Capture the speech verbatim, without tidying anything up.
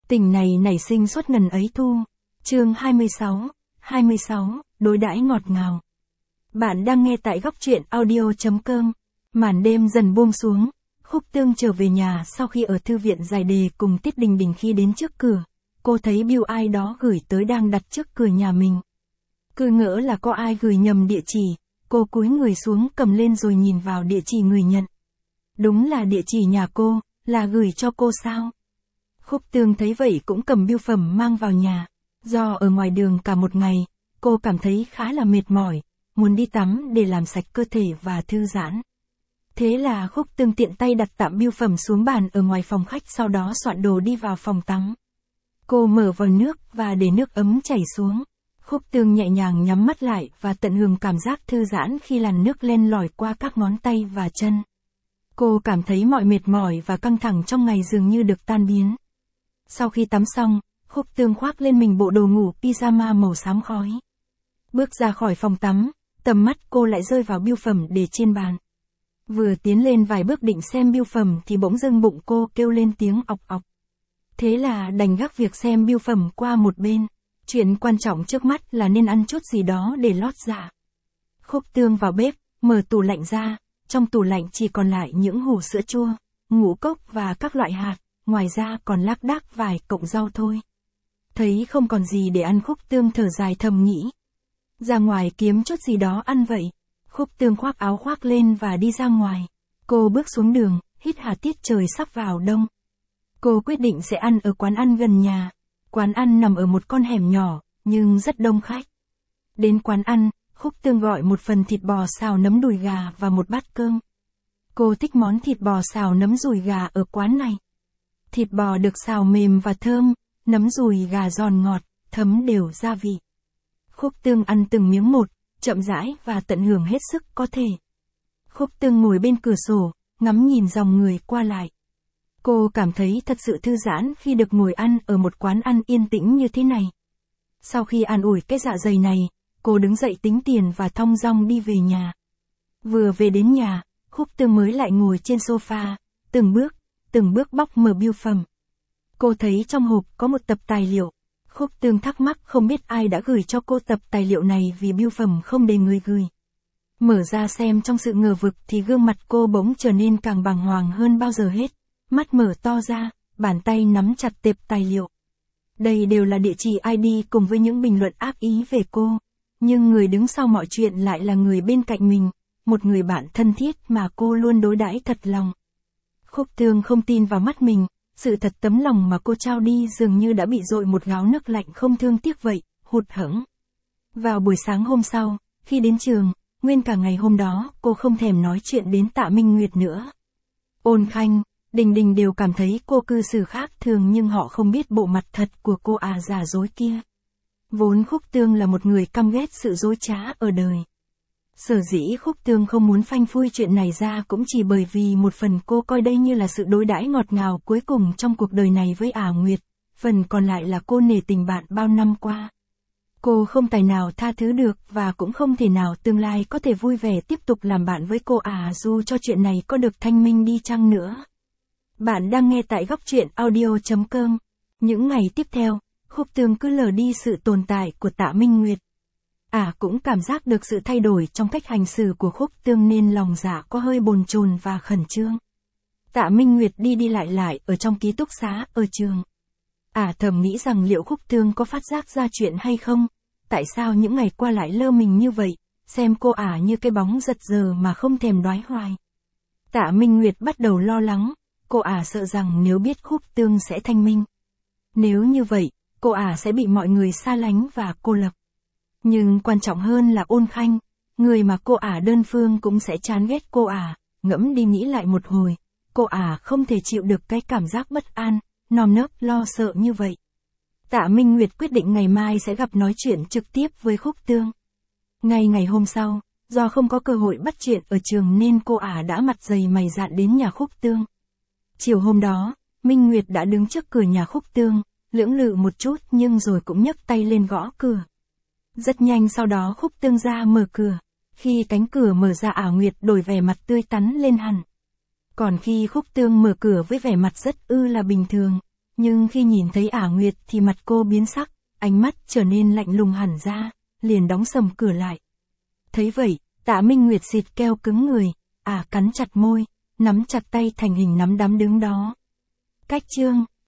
Tình này nảy sinh suốt ngần ấy thu. Chương hai mươi sáu, hai mươi sáu, đối đãi ngọt ngào. Bạn đang nghe tại góc truyện audio chấm com. Màn đêm dần buông xuống, Khúc Tương trở về nhà sau khi ở thư viện giải đề cùng Tiết Đình Đình. Khi đến trước cửa, cô thấy bưu ai đó gửi tới đang đặt trước cửa nhà mình. Cứ ngỡ là có ai gửi nhầm địa chỉ, cô cúi người xuống cầm lên rồi nhìn vào địa chỉ người nhận. Đúng là địa chỉ nhà cô, là gửi cho cô sao? Khúc Tương thấy vậy cũng cầm bưu phẩm mang vào nhà. Do ở ngoài đường cả một ngày, cô cảm thấy khá là mệt mỏi, muốn đi tắm để làm sạch cơ thể và thư giãn. Thế là Khúc Tương tiện tay đặt tạm bưu phẩm xuống bàn ở ngoài phòng khách, sau đó soạn đồ đi vào phòng tắm. Cô mở vòi nước và để nước ấm chảy xuống. Khúc Tương nhẹ nhàng nhắm mắt lại và tận hưởng cảm giác thư giãn khi làn nước len lỏi qua các ngón tay và chân. Cô cảm thấy mọi mệt mỏi và căng thẳng trong ngày dường như được tan biến. Sau khi tắm xong, Khúc Tương khoác lên mình bộ đồ ngủ pyjama màu xám khói. Bước ra khỏi phòng tắm, tầm mắt cô lại rơi vào bưu phẩm để trên bàn. Vừa tiến lên vài bước định xem bưu phẩm thì bỗng dưng bụng cô kêu lên tiếng ọc ọc. Thế là đành gác việc xem bưu phẩm qua một bên. Chuyện quan trọng trước mắt là nên ăn chút gì đó để lót dạ. Khúc Tương vào bếp, mở tủ lạnh ra, trong tủ lạnh chỉ còn lại những hũ sữa chua, ngũ cốc và các loại hạt, ngoài ra còn lác đác vài cọng rau thôi. Thấy không còn gì để ăn, Khúc Tương thở dài thầm nghĩ. Ra ngoài kiếm chút gì đó ăn vậy. Khúc Tương khoác áo khoác lên và đi ra ngoài. Cô bước xuống đường, hít hà tiết trời sắp vào đông. Cô quyết định sẽ ăn ở quán ăn gần nhà. Quán ăn nằm ở một con hẻm nhỏ, nhưng rất đông khách. Đến quán ăn, Khúc Tương gọi một phần thịt bò xào nấm đùi gà và một bát cơm. Cô thích món thịt bò xào nấm dùi gà ở quán này. Thịt bò được xào mềm và thơm, nấm dùi gà giòn ngọt, thấm đều gia vị. Khúc Tương ăn từng miếng một, chậm rãi và tận hưởng hết sức có thể. Khúc Tương ngồi bên cửa sổ, ngắm nhìn dòng người qua lại. Cô cảm thấy thật sự thư giãn khi được ngồi ăn ở một quán ăn yên tĩnh như thế này. Sau khi an ủi cái dạ dày này, cô đứng dậy tính tiền và thong dong đi về nhà. Vừa về đến nhà, Khúc Tương mới lại ngồi trên sofa, từng bước, từng bước bóc mở bưu phẩm. Cô thấy trong hộp có một tập tài liệu. Khúc Tương thắc mắc không biết ai đã gửi cho cô tập tài liệu này vì bưu phẩm không đề người gửi. Mở ra xem trong sự ngờ vực thì gương mặt cô bỗng trở nên càng bàng hoàng hơn bao giờ hết. Mắt mở to ra, bàn tay nắm chặt tệp tài liệu. Đây đều là địa chỉ i đê cùng với những bình luận ác ý về cô. Nhưng người đứng sau mọi chuyện lại là người bên cạnh mình, một người bạn thân thiết mà cô luôn đối đãi thật lòng. Khúc Tương không tin vào mắt mình, sự thật tấm lòng mà cô trao đi dường như đã bị dội một gáo nước lạnh không thương tiếc vậy, hụt hẫng. Vào buổi sáng hôm sau, khi đến trường, nguyên cả ngày hôm đó cô không thèm nói chuyện đến Tạ Minh Nguyệt nữa. Ôn Khanh, Đình Đình đều cảm thấy cô cư xử khác thường, nhưng họ không biết bộ mặt thật của cô à giả dối kia. Vốn Khúc Tương là một người căm ghét sự dối trá ở đời. Sở dĩ Khúc Tương không muốn phanh phui chuyện này ra cũng chỉ bởi vì một phần cô coi đây như là sự đối đãi ngọt ngào cuối cùng trong cuộc đời này với Ả Nguyệt, phần còn lại là cô nể tình bạn bao năm qua. Cô không tài nào tha thứ được và cũng không thể nào tương lai có thể vui vẻ tiếp tục làm bạn với cô Ả dù cho chuyện này có được thanh minh đi chăng nữa. Bạn đang nghe tại góc truyện audio chấm com. Những ngày tiếp theo, Khúc Tương cứ lờ đi sự tồn tại của Tạ Minh Nguyệt. Ả à, cũng cảm giác được sự thay đổi trong cách hành xử của Khúc Tương nên lòng dạ có hơi bồn chồn và khẩn trương. Tạ Minh Nguyệt đi đi lại lại ở trong ký túc xá ở trường. Ả à, thầm nghĩ rằng liệu Khúc Tương có phát giác ra chuyện hay không? Tại sao những ngày qua lại lơ mình như vậy, xem cô Ả à như cái bóng giật giờ mà không thèm đoái hoài. Tạ Minh Nguyệt bắt đầu lo lắng, cô Ả à sợ rằng nếu biết Khúc Tương sẽ thanh minh. Nếu như vậy, cô Ả à sẽ bị mọi người xa lánh và cô lập. Nhưng quan trọng hơn là Ôn Khanh, người mà cô Ả đơn phương cũng sẽ chán ghét cô Ả, ngẫm đi nghĩ lại một hồi, cô Ả không thể chịu được cái cảm giác bất an, nơm nớp lo sợ như vậy. Tạ Minh Nguyệt quyết định ngày mai sẽ gặp nói chuyện trực tiếp với Khúc Tương. Ngay ngày hôm sau, do không có cơ hội bắt chuyện ở trường nên cô Ả đã mặt dày mày dạn đến nhà Khúc Tương. Chiều hôm đó, Minh Nguyệt đã đứng trước cửa nhà Khúc Tương, lưỡng lự một chút nhưng rồi cũng nhấc tay lên gõ cửa. Rất nhanh sau đó Khúc Tương ra mở cửa. Khi cánh cửa mở ra Ả Nguyệt đổi vẻ mặt tươi tắn lên hẳn. Còn khi Khúc Tương mở cửa với vẻ mặt rất ư là bình thường, Nhưng khi nhìn thấy Ả Nguyệt thì mặt cô biến sắc, ánh mắt trở nên lạnh lùng hẳn ra, liền đóng sầm cửa lại. Thấy vậy, Tạ Minh Nguyệt xịt keo cứng người, Ả cắn chặt môi, nắm chặt tay thành hình nắm đấm đứng đó. Cách chương